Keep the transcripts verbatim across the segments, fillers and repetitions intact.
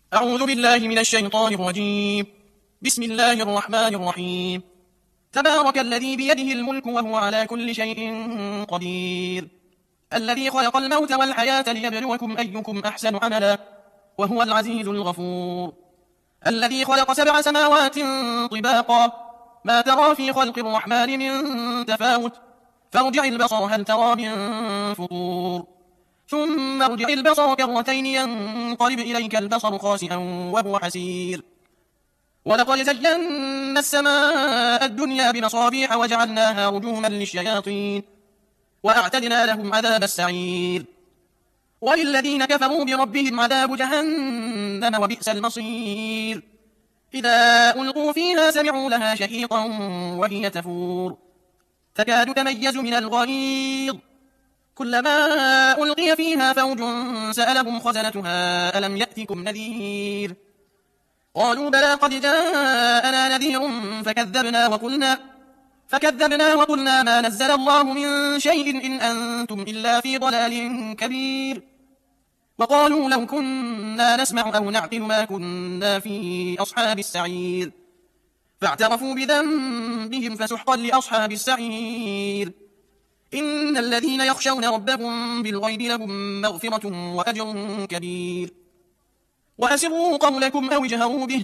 أعوذ بالله من الشيطان الرجيم. بسم الله الرحمن الرحيم. تبارك الذي بيده الملك وهو على كل شيء قدير، الذي خلق الموت والحياة ليبلوكم أيكم أحسن عملا وهو العزيز الغفور، الذي خلق سبع سماوات طباقا ما ترى في خلق الرحمن من تفاوت فارجع البصر هل ترى من فطور ثم ارجع البصر كرتين ينقلب إليك البصر خاسئا وهو حسير. ولقد زينا السماء الدنيا بمصابيح وجعلناها رجوما للشياطين وأعتدنا لهم عذاب السعير. وللذين كفروا بربهم عذاب جهنم وبئس المصير. إذا ألقوا فيها سمعوا لها شهيقا وهي تفور تكاد تميز من الغيظ كلما ألقي فيها فوج سألهم خزنتها ألم يأتكم نذير قالوا بلى قد جاءنا نذير فكذبنا وقلنا فكذبنا وقلنا ما نزل الله من شيء إن أنتم إلا في ضلال كبير. وقالوا لو كنا نسمع أو نعقل ما كنا في أصحاب السعير فاعترفوا بذنبهم فسحقا لأصحاب السعير. إن الذين يخشون ربهم بالغيب لهم مغفرة وأجر كبير. وأسروا قولكم أو اجهروا به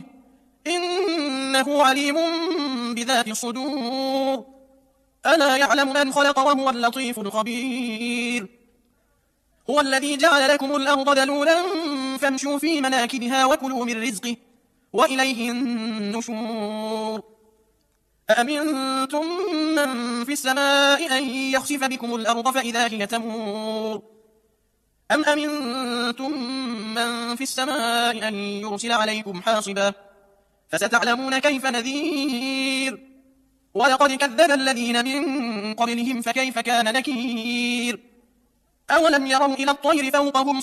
إنه عليم بذات الصدور ألا يعلم من خلق وهو اللطيف الخبير. هو الذي جعل لكم الأرض ذلولا فامشوا في مناكبها وكلوا من رزقه وإليه النشور. أأمنتم من في السماء أن يخسف بكم الأرض فإذا هي تمور أم أمنتم من في السماء أن يرسل عليكم حاصبا فستعلمون كيف نذير. ولقد كذب الذين من قبلهم فكيف كان نكير. أولم يروا إلى الطير فوقهم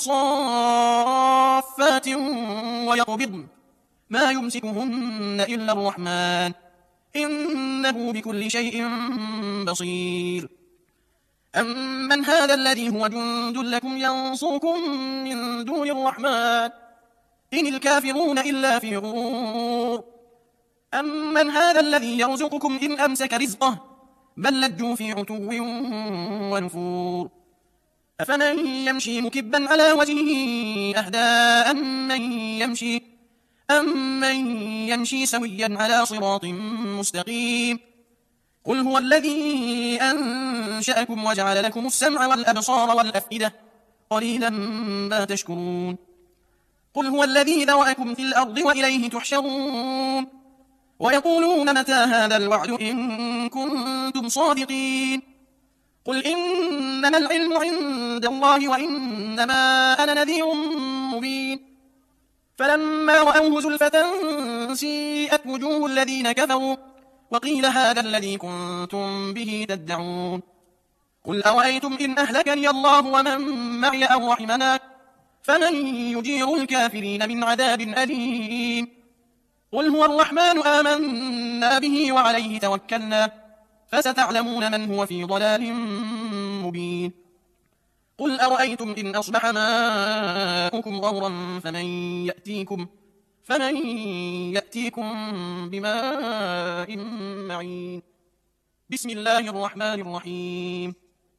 صافات ويقبضن ما يمسكهن إلا الرحمن إنه بكل شيء بصير. أمن هذا الذي هو جند لكم ينصركم من دون الرحمن إن الكافرون إلا في غرور. أمن هذا الذي يرزقكم إن أمسك رزقه بل لجوا في عتو ونفور. أفمن يمشي مكبا على وجهه أهدى أمن يمشي أمن يمشي سويا على صراط مستقيم. قل هو الذي أنشأكم وجعل لكم السمع والأبصار والأفئدة قليلا ما تشكرون. قل هو الذي ذرأكم في الأرض وإليه تحشرون. ويقولون متى هذا الوعد إن كنتم صادقين. قل إنما العلم عند الله وإنما أنا نذير مبين. فلما رأوه زلفة سيئت وجوه الذين كفروا وقيل هذا الذي كنتم به تدعون. قل أرأيتم إن أهلكني الله ومن معي أو رحمنا فمن يجير الكافرين من عذاب أليم. قل هو الرحمن آمنا به وعليه توكلنا فستعلمون من هو في ضلال مبين. قل أرأيتم إن أصبح ماؤكم غورا فمن يأتيكم فمن يأتيكم بماء معين. بسم الله الرحمن الرحيم.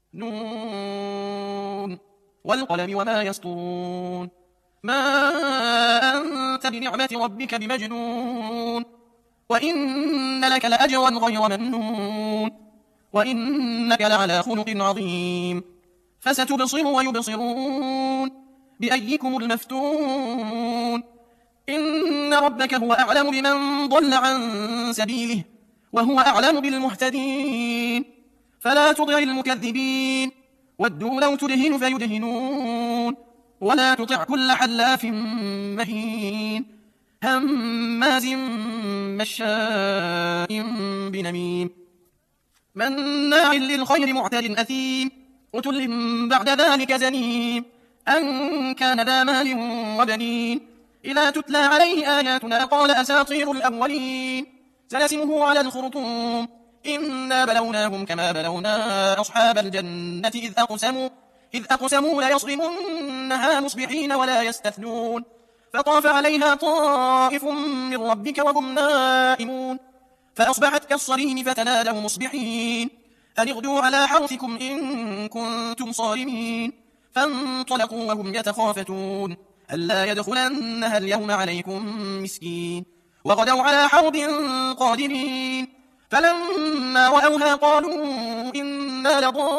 نون والقلم وما يسطرون ما أنت بنعمة ربك بمجنون وإن لك لأجرا غير ممنون وإنك لعلى خلق عظيم. فستبصر ويبصرون بأيكم المفتون. إن ربك هو أعلم بمن ضل عن سبيله وهو أعلم بالمهتدين. فلا تطع المكذبين ودوا لو تدهن فيدهنون ولا تطع كل حلاف مهين هماز مشاء بنميم مناع للخير معتد أثيم عتل بعد ذلك زنيم أن كان ذا مال وبنين. إذا تتلى عليه آياتنا قال أساطير الأولين سنسمه على الخرطوم إنا بلوناهم كما بلونا أصحاب الجنة إذ أقسموا إذ أقسموا ليصرمنها مصبحين ولا يستثنون فطاف عليها طائف من ربك وهم نائمون فأصبحت كالصريم فتنادوا مصبحين أن اغدوا على حرثكم إن كنتم صارمين فانطلقوا وهم يتخافتون ألا يدخلنها اليوم عليكم مسكين وغدوا على حرد قادرين فلما رأوها قالوا إنا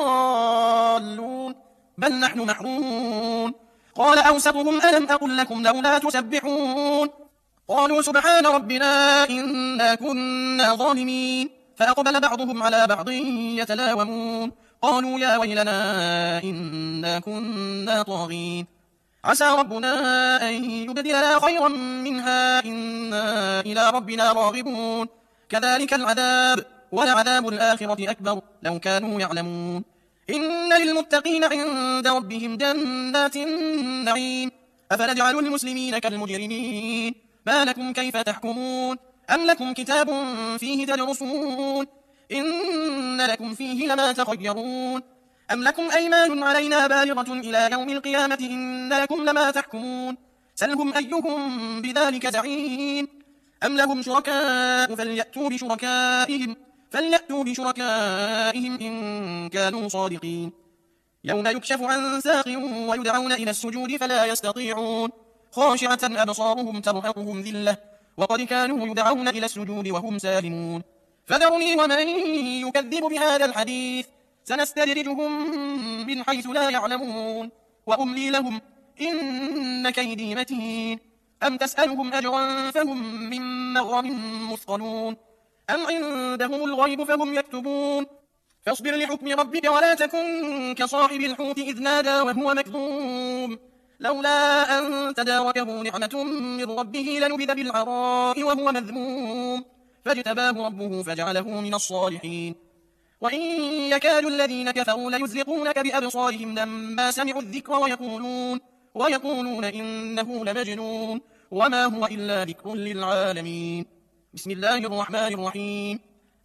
لضالون بل نحن محرومون قال أوسطهم ألم أقل لكم لولا تسبحون قالوا سبحان ربنا إنا كنا ظالمين فأقبل بعضهم على بعض يتلاومون قالوا يا ويلنا إنا كنا طاغين عسى ربنا أن يبدلنا خيرا منها إنا إلى ربنا راغبون كذلك العذاب ولعذاب الآخرة أكبر لو كانوا يعلمون إن للمتقين عند ربهم جنات النعيم أفنجعل المسلمين كالمجرمين ما لكم كيف تحكمون أم لكم كتاب فيه تدرسون إن لكم فيه لما تخيرون أم لكم أيمان علينا بالغة إلى يوم القيامة إن لكم لما تحكمون سلهم أيهم بذلك زعيم أم لهم شركاء فليأتوا بشركائهم فليأتوا بشركائهم إن كانوا صادقين يوم يكشف عن ساق ويدعون إلى السجود فلا يستطيعون خاشعة أبصارهم ترهقهم ذلة وقد كانوا يدعون إلى السجود وهم سالمون فذرني ومن يكذب بهذا الحديث سنستدرجهم من حيث لا يعلمون وأملي لهم إن كيدي متين أم تسألهم أجرا فهم من مغرم مثقلون أم عندهم الغيب فهم يكتبون فاصبر لحكم ربك ولا تكن كصاحب الحوت إذ نادى وهو مكظوم لولا أن تداركه نعمة من ربه لنبذ بالعراء وهو مذموم فاجتباه ربه فجعله من الصالحين وإن يكاد الذين كفروا ليزلقونك بأبصارهم لما سمعوا الذكر ويقولون, ويقولون إنه لمجنون وما هو إلا ذكر للعالمين بسم الله الرحمن الرحيم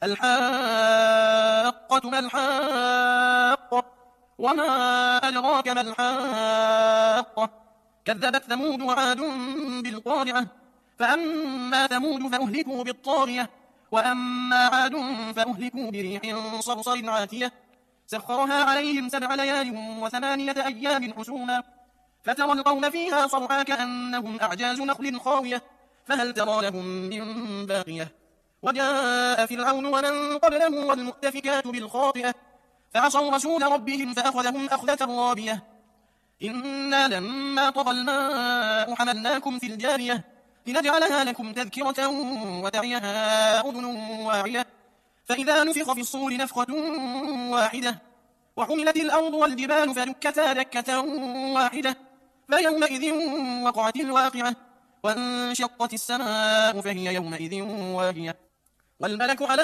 الحاقة ما الحاقة وما أدراك ما الحاقة كذبت ثمود وعاد بالقارعة فأما ثمود فأهلكوا بالطاغية وأما عاد فأهلكوا بريح صرصر عاتية سخرها عليهم سبع ليال وثمانية أيام حسوما فترى القوم فيها صرعا كأنهم أعجاز نخل خاوية فهل ترى لهم من باقية وجاء فرعون ومن قبله والمؤتفكات بالخاطئة فعصوا رسول ربهم فأخذهم أخذة رابية إنا لما طغى الماء حملناكم في الجارية لنجعلها لكم تذكرة وتعيها أذن واعية فإذا نفخ في الصور نفخة واحدة وحملت الأرض والجبال فدكتا دكة واحدة فيومئذ وقعت الواقعة وانشقت السماء فهي يومئذ واهية والملك على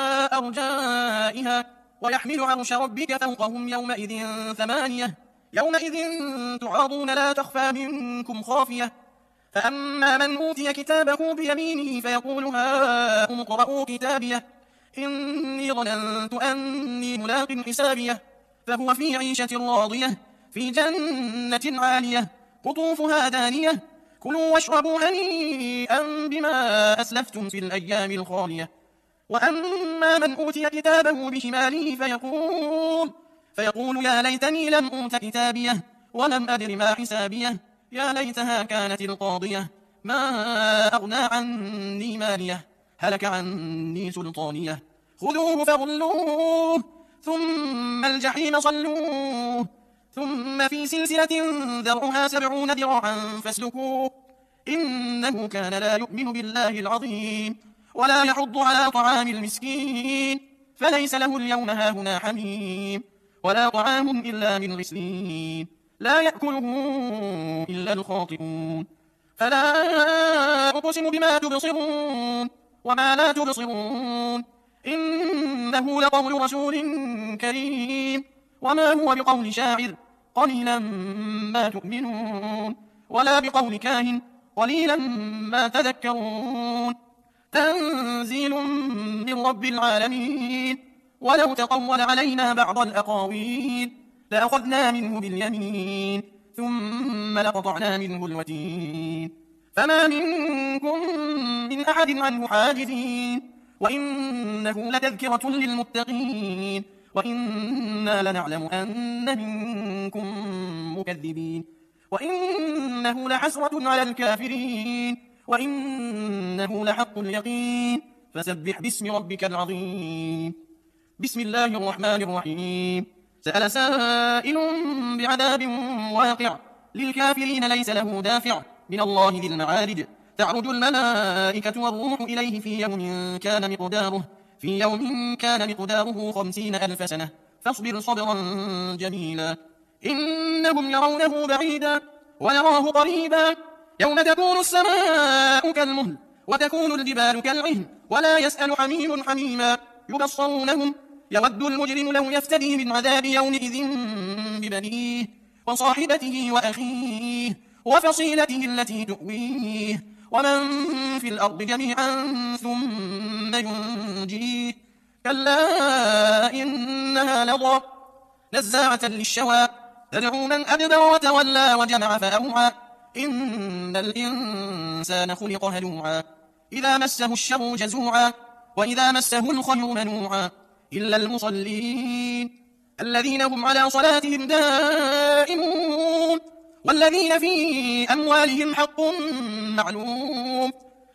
أرجائها ويحمل عرش ربك فوقهم يومئذ ثمانية يومئذ تعرضون لا تخفى منكم خافية فأما من أوتي كتابه بيمينه فيقول هاؤم اقرءوا كتابيه إني ظننت أني ملاق حسابيه فهو في عيشة راضية في جنة عالية قطوفها دانية كلوا واشربوا هنيئا بما أسلفتم في الأيام الخالية وأما من أوتي كتابه بشماله فيقول, فيقول يا ليتني لم أوت كتابيه ولم أدر ما حسابيه يا ليتها كانت القاضية ما أغنى عني ماليه هلك عني سلطانيه خذوه فغلوه ثم الجحيم صلوه ثم في سلسلة ذرعها سبعون ذراعا فاسلكوه إنه كان لا يؤمن بالله العظيم ولا يحض على طعام المسكين فليس له اليوم هاهنا حميم ولا طعام إلا من غسلين لا يأكله إلا الخاطئون فلا أقسم بما تبصرون وما لا تبصرون إنه لقول رسول كريم وما هو بقول شاعر قليلا ما تؤمنون ولا بقول كاهن قليلا ما تذكرون تنزيل من رب العالمين ولو تقول علينا بعض الأقاويل لأخذنا منه باليمين ثم لقطعنا منه الوتين فما منكم من أحد عنه حاجزين وإنه لتذكرة للمتقين وإنا لنعلم أن منكم مكذبين وإنه لحسرة على الكافرين وإنه لحق اليقين فسبح باسم ربك العظيم. بسم الله الرحمن الرحيم. سأل سائل بعذاب واقع للكافرين ليس له دافع من الله ذي المعارج تعرج الملائكة والروح إليه في يوم كان مقداره في يوم كان مقداره خمسين ألف سنة فاصبر صبرا جميلا إنهم يرونه بعيدا ويراه قريبا يوم تكون السماء كالمهل وتكون الجبال كالعهن ولا يسأل حميم حميما يبصرونهم يود المجرم لو يفتدي من عذاب يومئذ ببنيه وصاحبته وأخيه وفصيلته التي تؤويه ومن في الأرض جميعا ثم ينجيه كلا إنها لظى نزاعة للشوى تدعو من أدبر وتولى وجمع فأوعى إن الإنسان خلق هلوعا إذا مسه الشر جزوعا وإذا مسه الخير منوعا إلا المصلين الذين هم على صلاتهم دائمون والذين في أموالهم حق معلوم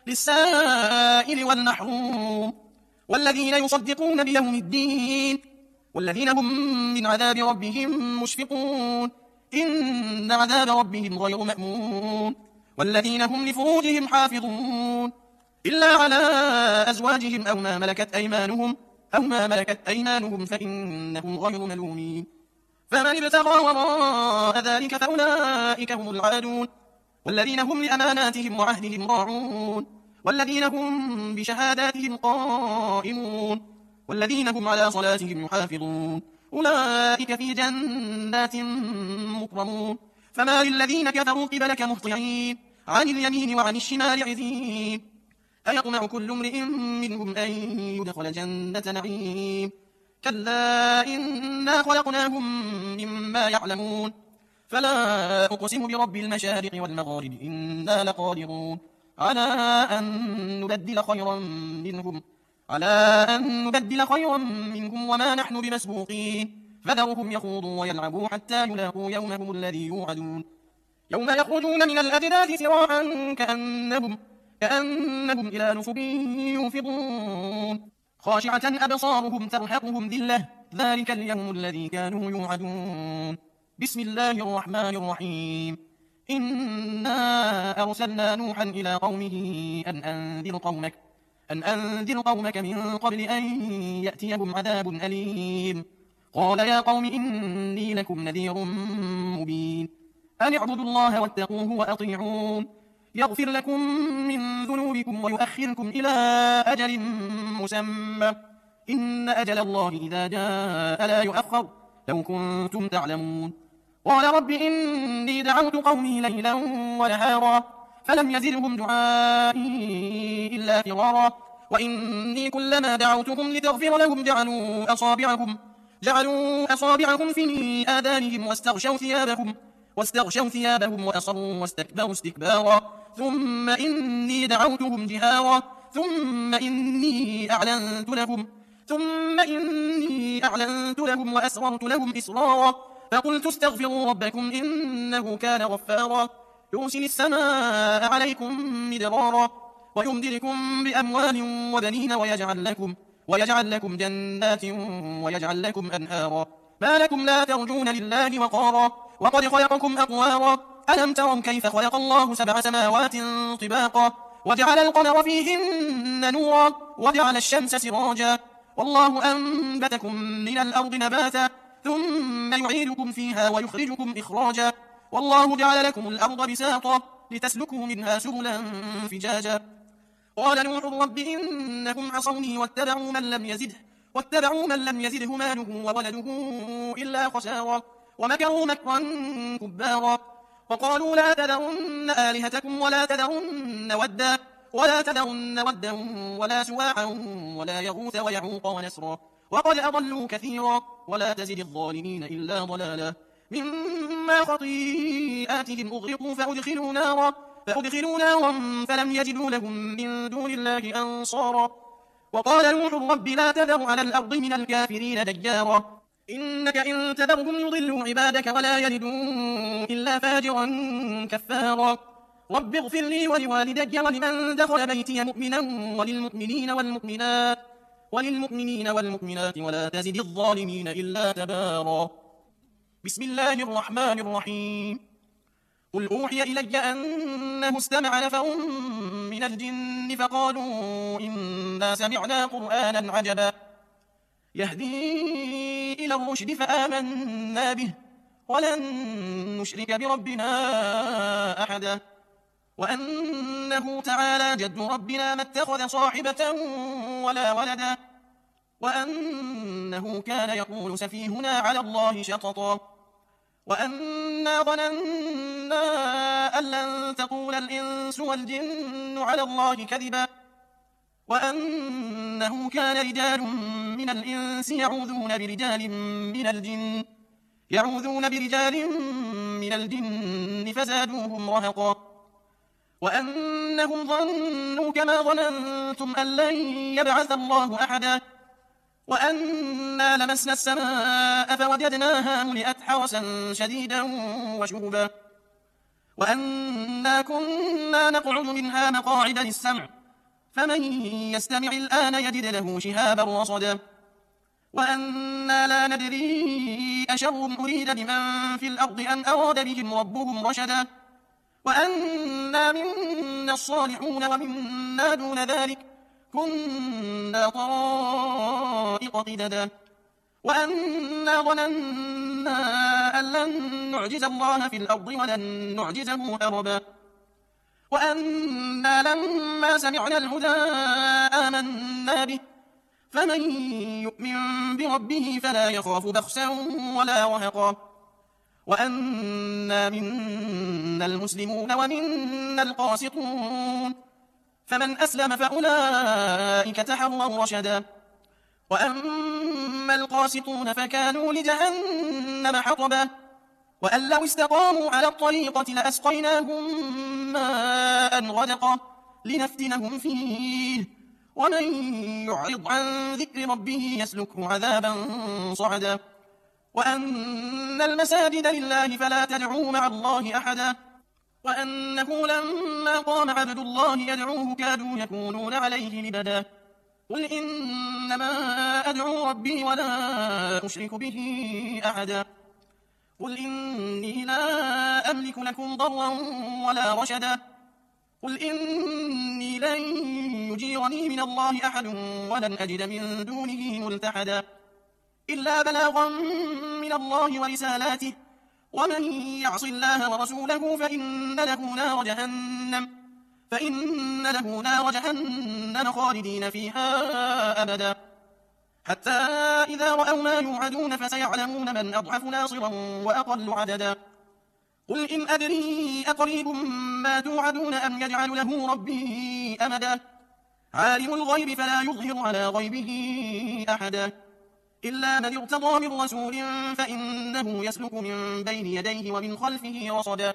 للسائل والمحروم والذين يصدقون بيوم الدين والذين هم من عذاب ربهم مشفقون إن عذاب ربهم غير مأمون والذين هم لفروجهم حافظون إلا على أزواجهم أو ما ملكت أيمانهم أو ما ملكت أيمانهم فإنهم غير ملومين فمن ابتغى وراء ذلك فأولئك هم العادون والذين هم لأماناتهم وعهدهم راعون والذين هم بشهاداتهم قائمون والذين هم على صلاتهم يحافظون أولئك في جنات مكرمون فما للذين كفروا قبلك مهطعين عن اليمين وعن الشمال عزين أيطمع كل امرئ منهم أن يدخل جنة نعيم كلا إنا خلقناهم مما يعلمون فلا أقسم برب المشارق والمغارب إنا لقادرون على أن نبدل خيرا منهم على أن نبدل خيرا منهم وما نحن بمسبوقين فذرهم يخوضوا ويلعبوا حتى يلاقوا يومهم الذي يوعدون يوم يخرجون من الأجداث سراعا كأنهم كأنهم إلى نصب يوفضون خاشعة أبصارهم ترهقهم ذلة ذلك اليوم الذي كانوا يوعدون بسم الله الرحمن الرحيم إنا أرسلنا نوحا إلى قومه أن أنذر قومك أن أنذر قومك من قبل أن يأتيهم عذاب أليم قال يا قوم إني لكم نذير مبين أن اعبدوا الله واتقوه وأطيعون يغفر لكم من ذنوبكم ويؤخركم إلى أجل مسمى إن أجل الله إذا جاء لا يؤخر لو كنتم تعلمون قال رب إني دعوت قومي ليلا ونهارا فلم يزدهم دعائي إلا فرارا وإني كلما دعوتهم لتغفر لهم جعلوا أصابعهم جعلوا أصابعهم في آذانهم واستغشوا ثيابهم واستغشوا ثيابهم وأصروا واستكبروا استكبارا ثم إني دعوتهم جهارا ثم إني أعلنت لهم ثم إني أعلنت لهم وأسررت لهم إسرارا فقلت استغفروا ربكم إنه كان غفارا يرسل السماء عليكم مدرارا ويمددكم بأموال وبنين ويجعل لكم ويجعل لكم جنات ويجعل لكم أنهارا ما لكم لا ترجون لله وقارا وقد خلقكم أطوارا ألم تروا كيف خلق الله سبع سماوات طباقا وجعل القمر فيهن نورا وجعل الشمس سراجا والله أنبتكم من الأرض نباتا ثم يعيدكم فيها ويخرجكم إخراجا والله جعل لكم الأرض بساطا لتسلكوا منها سبلا فجاجا قال نوح رب إنهم عصوني واتبعوا من لم يزده واتبعوا من لم يزده ماله وولده إلا خسارا ومكروا مكرا كبارا وقالوا لا تذرن آلهتكم ولا تذرن ودا ولا تذرن ودا ولا سواعا ولا يغوث ويعوق ونسرا وقد أضلوا كثيرا ولا تزد الظالمين إلا ضلالا مما خطيئاتهم أغرقوا فأدخلوا نارا فأدخلوا نارا فلم يجدوا لهم من دون الله أنصارا. وقال نوح رب لا تذر على الأرض من الكافرين ديارا إنك إن تذرهم يضلوا عبادك ولا يلدوا إلا فاجرا كفارا. رب اغفر لي ولوالدي ولمن دخل بيتي مؤمنا وللمؤمنين والمؤمنات وللمؤمنين والمؤمنات ولا تزد الظالمين إلا تبارا. بسم الله الرحمن الرحيم. قل أوحي إلي أنه استمع نفر من الجن فقالوا إنا سمعنا قرآنا عجبا يهدي إلى الرشد فآمنا به ولن نشرك بربنا أحدا وأنه تعالى جد ربنا ما اتخذ صاحبة ولا ولدا وأنه كان يقول سفيهنا على الله شططا وأنا ظننا أن لن تقول الإنس والجن على الله كذبا وأنه كان رجال من الإنس يعوذون برجال من الجن يعوذون برجال من الجن فزادوهم رهقا وأنهم ظنوا كما ظننتم أن لن يبعث الله أحدا وأنا لمسنا السماء فوجدناها ملئت حرسا شديدا وشهبا وأنا كنا نقعد منها مقاعد للسمع فمن يستمع الآن يجد له شهابا رصدا وأنا لا ندري أشر أريد بمن في الأرض أن أراد بهم ربهم رشدا وأنا منا الصالحون ومنا دون ذلك كنا طرائق قددا وأنا ظننا أن لن نعجز الله في الأرض ولن نعجزه هربا وأنا لما سمعنا الهدى آمنا به فمن يؤمن بربه فلا يخاف بخسا ولا رهقا وأنا منا المسلمون ومنا القاسطون فمن أسلم فأولئك تحروا رشدا وأما القاسطون فكانوا لجهنم حطبا وأن لو استقاموا على الطريقة لأسقيناهم ماء غدقا لنفتنهم فيه ومن يعرض عن ذكر ربه يسلكه عذابا صعدا وأن المساجد لله فلا تدعوا مع الله أحدا وأنه لما قام عبد الله يدعوه كادوا يكونون عليه لبدا قل إنما أدعو ربي ولا أشرك به أحدا قل إني لا أملك لكم ضرا ولا رشدا قل إني لن يجيرني من الله أحد ولن أجد من دونه ملتحدا إلا بلاغا من الله ورسالاته ومن يعص الله ورسوله فإن له نار جهنم فإن له نار جهنم خالدين فيها أبدا حتى إذا رأوا ما يوعدون فسيعلمون من أضعف ناصرا وأقل عددا قل إن أدري أقريب ما توعدون أم يجعل له ربي أمدا عالم الغيب فلا يظهر على غيبه أحدا إلا من ارتضى من رسول فإنه يسلك من بين يديه ومن خلفه رصدا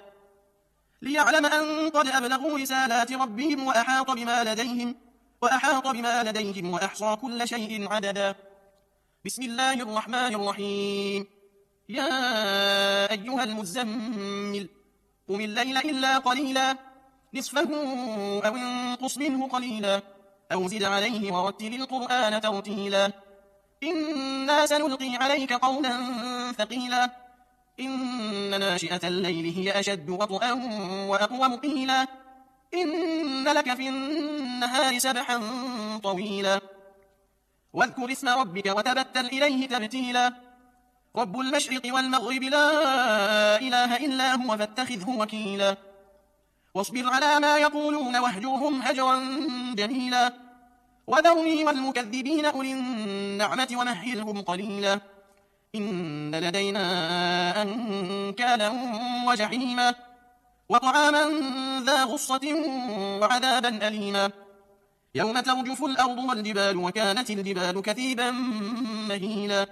ليعلم أن قد أبلغوا رسالات ربهم وأحاط بما لديهم وأحاط بما لديهم وأحصى كل شيء عددا بسم الله الرحمن الرحيم يا أيها المزمل قم الليل إلا قليلا نصفه أو انقص منه قليلا أو زد عليه ورتل القرآن ترتيلا إنا سنلقي عليك قولا ثقيلا إن ناشئة الليل هي أشد وطئا وأقوم قيلا إن لك في النهار سبحا طويلا واذكر اسم ربك وتبتل إليه تبتيلا رب المشرق والمغرب لا إله إلا هو فاتخذه وكيلا واصبر على ما يقولون واهجرهم هجرا جميلا وذرني والمكذبين أولي النعمة ومهلهم قليلا إن لدينا أنكالا وجحيما وطعاما ذا غصة وعذابا أليما يوم ترجف الأرض والجبال وكانت الجبال كثيبا مهيلا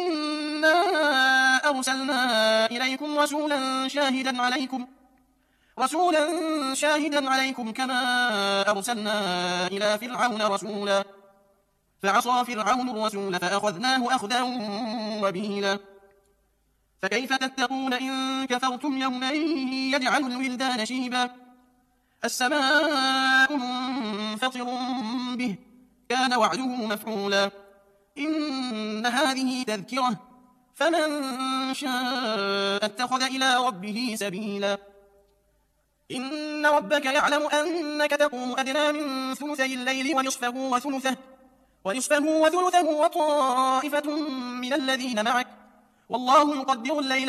إنا أرسلنا إليكم رسولا شاهدا عليكم رسولا شاهدا عليكم كما أرسلنا إلى فرعون رسولا فعصى فرعون الرسول فأخذناه أخذا وبيلا فكيف تتقون إن كفرتم يوما يجعل الولدان شيبا السماء منفطر به كان وعده مفعولا إن هذه تذكرة فمن شاء اتخذ إلى ربه سبيلا إن ربك يعلم أنك تقوم أدنى من ثلثي الليل ونصفه وثلثه ونصفه وثلثه وطائفة من الذين معك والله يقدر الليل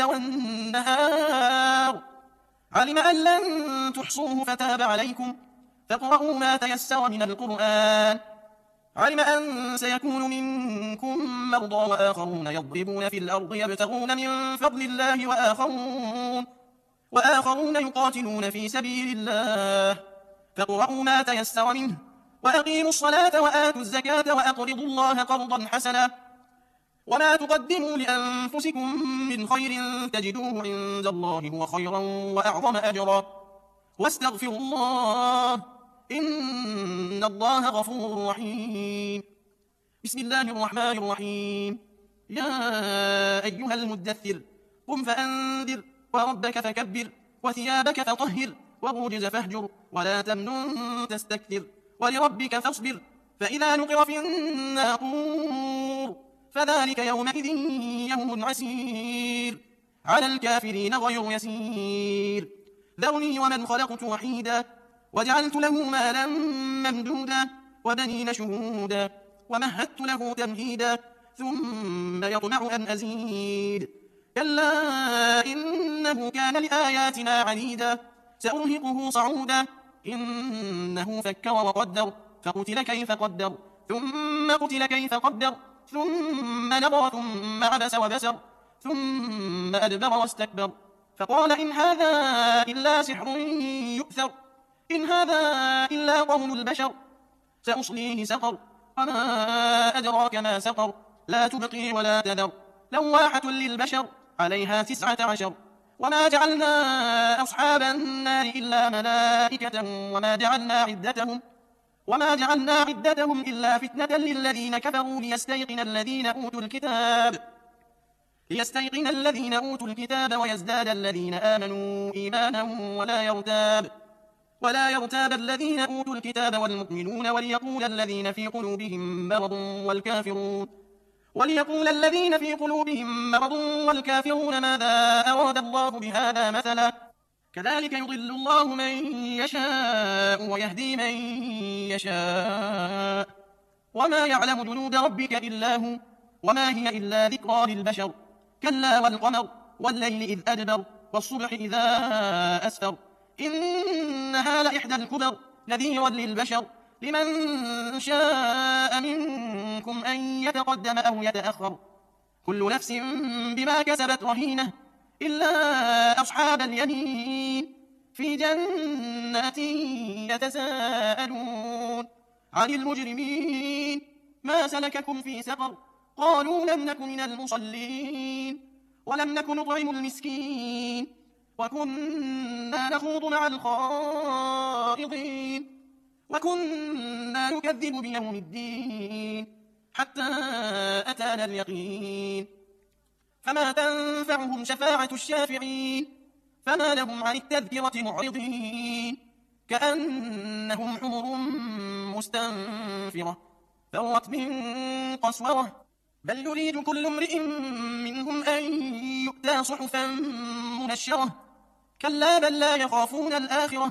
والنهار علم أن لن تحصوه فتاب عليكم فاقرؤوا ما تيسر من القرآن علم أن سيكون منكم مرضى وآخرون يضربون في الأرض يبتغون من فضل الله وآخرون, وآخرون يقاتلون في سبيل الله فاقرؤوا ما تيسر منه وأقيموا الصلاة وآتوا الزكاة وأقرضوا الله قرضا حسنا وما تقدموا لأنفسكم من خير تجدوه عند الله هو خيرا وأعظم أجرا واستغفروا الله إن الله غفور رحيم بسم الله الرحمن الرحيم يا أيها المدثر قم فأنذر وربك فكبر وثيابك فطهر والرجز فاهجر ولا تمنن تستكثر ولربك فاصبر فإذا نقر في الناقور فذلك يومئذ يوم عسير على الكافرين غير يسير ذرني ومن خلقت وحيدا وجعلت له مالا ممدودا وبنين شهودا ومهدت له تمهيدا ثم يطمع أن أزيد كلا إنه كان لآياتنا عنيدا سأرهقه صعودا إنه فكر وقدر فقتل كيف قدر ثم قتل كيف قدر ثم نظر ثم عبس وبسر ثم أدبر واستكبر فقال إن هذا إلا سحر يؤثر إن هذا إلا قول البشر سأصليه سقر وما أدراك ما سقر لا تبقي ولا تذر لواحة للبشر عليها تسعة عشر وما جعلنا أصحاب النار إلا ملائكة وما جعلنا عدتهم وما جعلنا عدتهم إلا فتنة للذين كفروا ليستيقن الذين أوتوا الكتاب ليستيقن الذين أوتوا الكتاب ويزداد الذين آمنوا إيمانا ولا يرتاب ولا يرتاب الذين أوتوا الكتاب والمؤمنون وليقول الذين في قلوبهم مرض والكافرون وليقول الذين في قلوبهم مرض والكافرون ماذا أراد الله بهذا مثلا كذلك يضل الله من يشاء ويهدي من يشاء وما يعلم جنود ربك إلا هو وما هي إلا ذكرى للبشر كلا والقمر والليل إذ أدبر والصبح إذا أسفر إنها لإحدى الكبر نذيرا للبشر لمن شاء منكم أن يتقدم أو يتأخر كل نفس بما كسبت رهينة إلا أصحاب اليمين في جنات يتساءلون عن المجرمين ما سلككم في سقر قالوا لم نك من المصلين ولم نك نطعم المسكين وكنا نخوض مع الخائضين وكنا نكذب بيوم الدين حتى أتانا اليقين فما تنفعهم شفاعة الشافعين فما لهم عن التذكرة معرضين كأنهم حمر مستنفرة فرت من قسورة بل يريد كل امرئ منهم أن يؤتى صحفا منشرة كلا بل لا يخافون الآخرة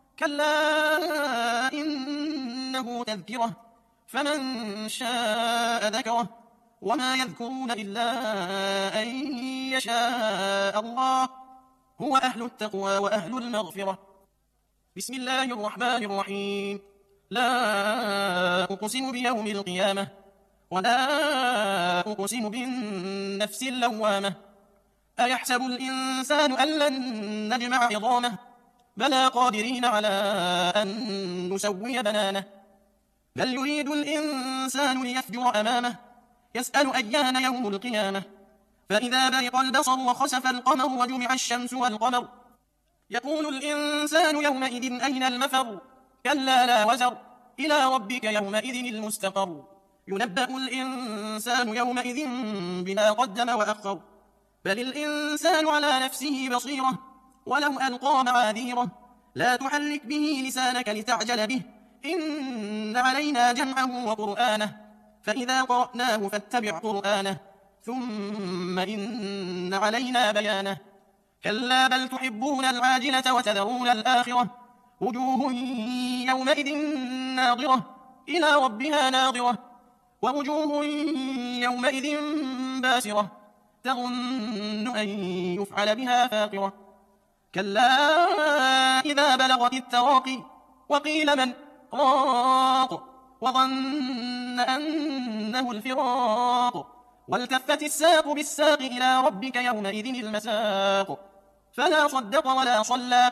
كلا إنه تذكرة فمن شاء ذكره وما يذكرون إلا أن يشاء الله هو أهل التقوى وأهل المغفرة بسم الله الرحمن الرحيم لا أقسم بيوم القيامة ولا أقسم بالنفس اللوامة أيحسب الإنسان أن لن نجمع عظامه بلى قادرين على أن نسوي بنانه بل يريد الإنسان ليفجر أمامه يسأل أيان يوم القيامة فإذا برق البصر وخسف القمر وجمع الشمس والقمر يقول الإنسان يومئذ أين المفر كلا لا وزر إلى ربك يومئذ المستقر ينبأ الإنسان يومئذ بما قدم وأخر بل الإنسان على نفسه بصيرة ولو ألقى معاذيره لا تحرك به لسانك لتعجل به إن علينا جمعه وقرآنه فإذا قرأناه فاتبع قرآنه ثم إن علينا بيانه كلا بل تحبون العاجلة وتذرون الآخرة وجوه يومئذ ناظرة إلى ربها ناظرة ووجوه يومئذ باسرة تظن أن يفعل بها فاقرة كلا إذا بلغت التراقي وقيل من راق وظن أنه الفراق والتفت الساق بالساق إلى ربك يومئذ المساق فلا صدق ولا صلى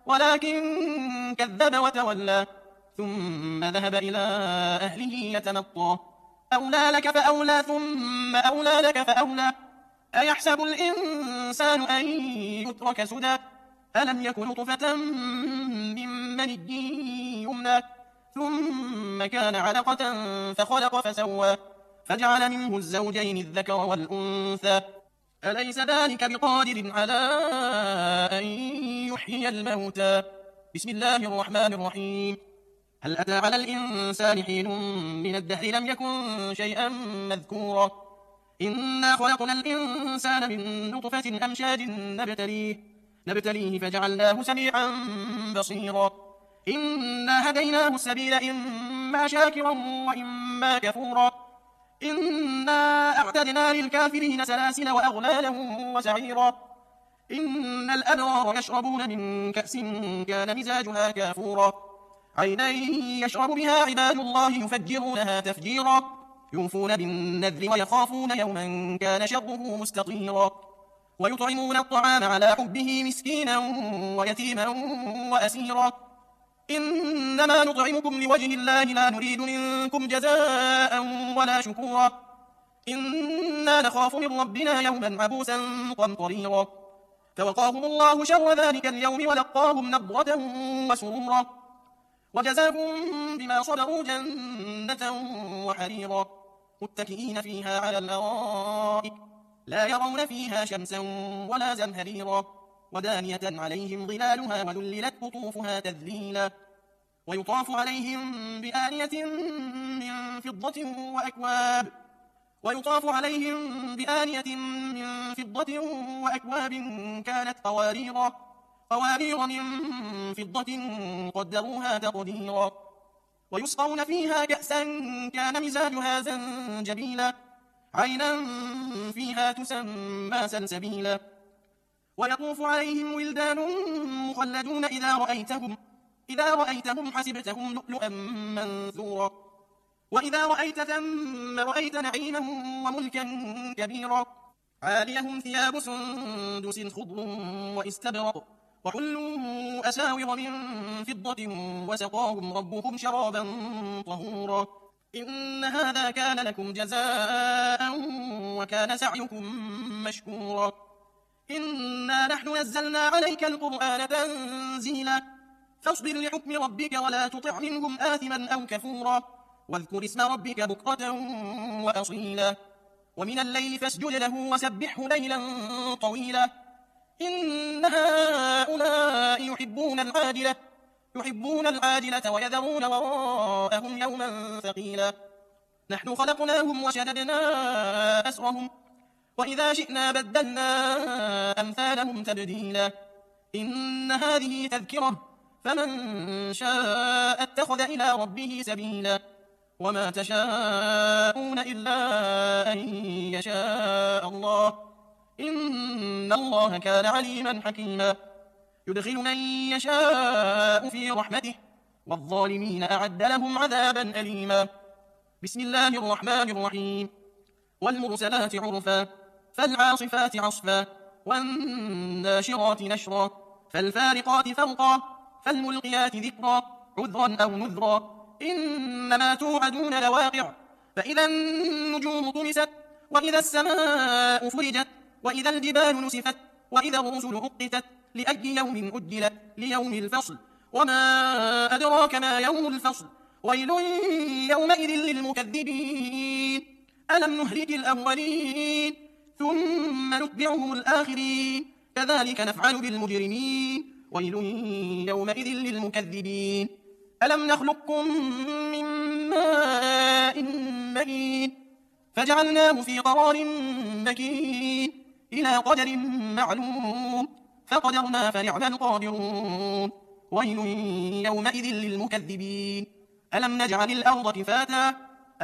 ولكن كذب وتولى ثم ذهب إلى أهله يتمطى أولى لك فأولى ثم أولى لك فأولى أيحسب الإنسان أن يترك سدى ألم يكن نطفة من مني يمنى ثم كان علقة فخلق فسوى فجعل منه الزوجين الذكر والأنثى أليس ذلك بقادر على أن يحيي الموتى بسم الله الرحمن الرحيم هل أتى على الإنسان حين من الدهر لم يكن شيئا مذكورا إنا خلقنا الإنسان من نطفة أمشاج نبتليه نبتليه فجعلناه سميعا بصيرا إنا هديناه السبيل إما شاكرا وإما كفورا إنا أعتدنا للكافرين سلاسل وأغلالا وسعيرا إن الأبرار يشربون من كأس كان مزاجها كافورا عينا يشرب بها عباد الله يفجرونها تفجيرا يوفون بالنذر ويخافون يوما كان شره مستطيرا ويطعمون الطعام على حبه مسكينا ويتيما وأسيرا إنما نطعمكم لوجه الله لا نريد منكم جزاء ولا شكورا إنا نخاف من ربنا يوما عبوسا قمطريرا فوقاهم الله شر ذلك اليوم ولقاهم نضرة وسرورا وجزاهم بما صبروا جنة وحريرا متكئين فيها على الأرائك لا يرون فيها شمسا ولا زمهريرا ودانية عليهم ظلالها وذللت قطوفها تذليلا ويطاف عليهم بآنية من فضة وأكواب ويطاف عليهم بآنية من فضة وأكواب كانت قواريرا قوارير من فضة قدروها تقديرا ويسقون فيها كأسا كان مزاجها زنجبيلا عينا فيها تسمى سلسبيلا ويطوف عليهم ولدان مخلدون إذا رأيتهم إذا رأيتهم حسبتهم لؤلؤا منثورا وإذا رأيت ثم رأيت نعيما وملكا كبيرا عاليهم ثياب سندس خضر واستبرق وحلوا أساور من فضة وسقاهم ربهم شرابا طهورا إن هذا كان لكم جزاء وكان سعيكم مشكورا إنا نحن نزلنا عليك القرآن تنزيلا فاصبر لحكم ربك ولا تطع منهم آثما أو كفورا واذكر اسم ربك بكرة وأصيلا ومن الليل فاسجد له وسبحه ليلا طويلا إن هؤلاء يحبون العاجلة يحبون العاجلة ويذرون وراءهم يوما ثقيلا نحن خلقناهم وشددنا أسرهم وإذا شئنا بدلنا أمثالهم تبديلا إن هذه تذكرة فمن شاء اتخذ إلى ربه سبيلا وما تشاءون إلا أن يشاء الله إن الله كان عليما حكيما يدخل من يشاء في رحمته والظالمين أعد لهم عذابا أليما بسم الله الرحمن الرحيم والمرسلات عرفا فالعاصفات عصفا والناشرات نشرا فالفارقات فرقا فالملقيات ذكرا عذرا أو نذرا إنما توعدون لواقع فإذا النجوم طمست وإذا السماء فرجت وإذا الجبال نسفت وإذا الرسل أقتت لأي يوم أجلت ليوم الفصل وما أدراك ما يوم الفصل ويل يومئذ للمكذبين ألم نهلك الأولين ثم نتبعهم الآخرين كذلك نفعل بالمجرمين ويل يومئذ للمكذبين ألم نخلقكم من ماء مهين فجعلناه في قرار مكين إلى قدر معلوم فقدرنا فنعم القادرون ويل يومئذ للمكذبين ألم نجعل الأرض كفاتا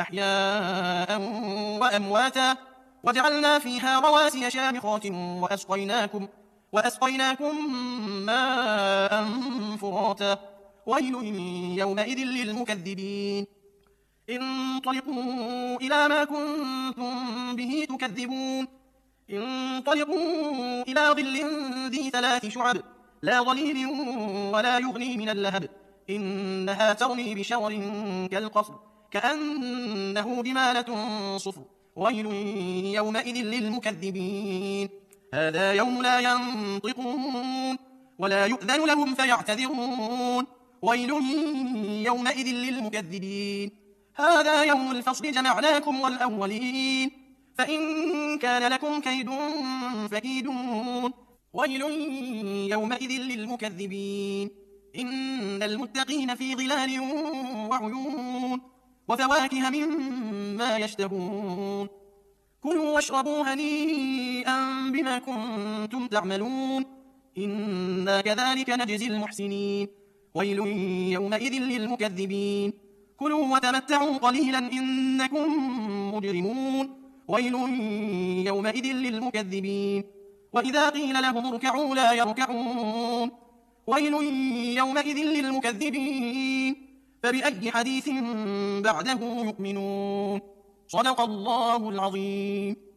أحياء وأمواتا وجعلنا فيها رواسي شامخات وأسقيناكم, وأسقيناكم ماء فراتا ويل يومئذ للمكذبين انطلقوا إلى ما كنتم به تكذبون انطلقوا إلى ظل ذي ثلاث شعب لا ظليل ولا يغني من اللهب إنها ترمي بشرر كالقصر كأنه جمالة صفر ويل يومئذ للمكذبين هذا يوم لا ينطقون ولا يؤذن لهم فيعتذرون ويل يومئذ للمكذبين هذا يوم الفصل جمعناكم والأولين فإن كان لكم كيد فكيدون ويل يومئذ للمكذبين إن المتقين في ظلال وعيون وفواكه مما يشتهون كلوا واشربوا هنيئا بما كنتم تعملون إنا كذلك نجزي المحسنين ويل يومئذ للمكذبين كلوا وتمتعوا قليلا إنكم مجرمون ويل يومئذ للمكذبين وإذا قيل لهم اركعوا لا يركعون ويل يومئذ للمكذبين فبأي حديث بعده يؤمنون صدق الله العظيم.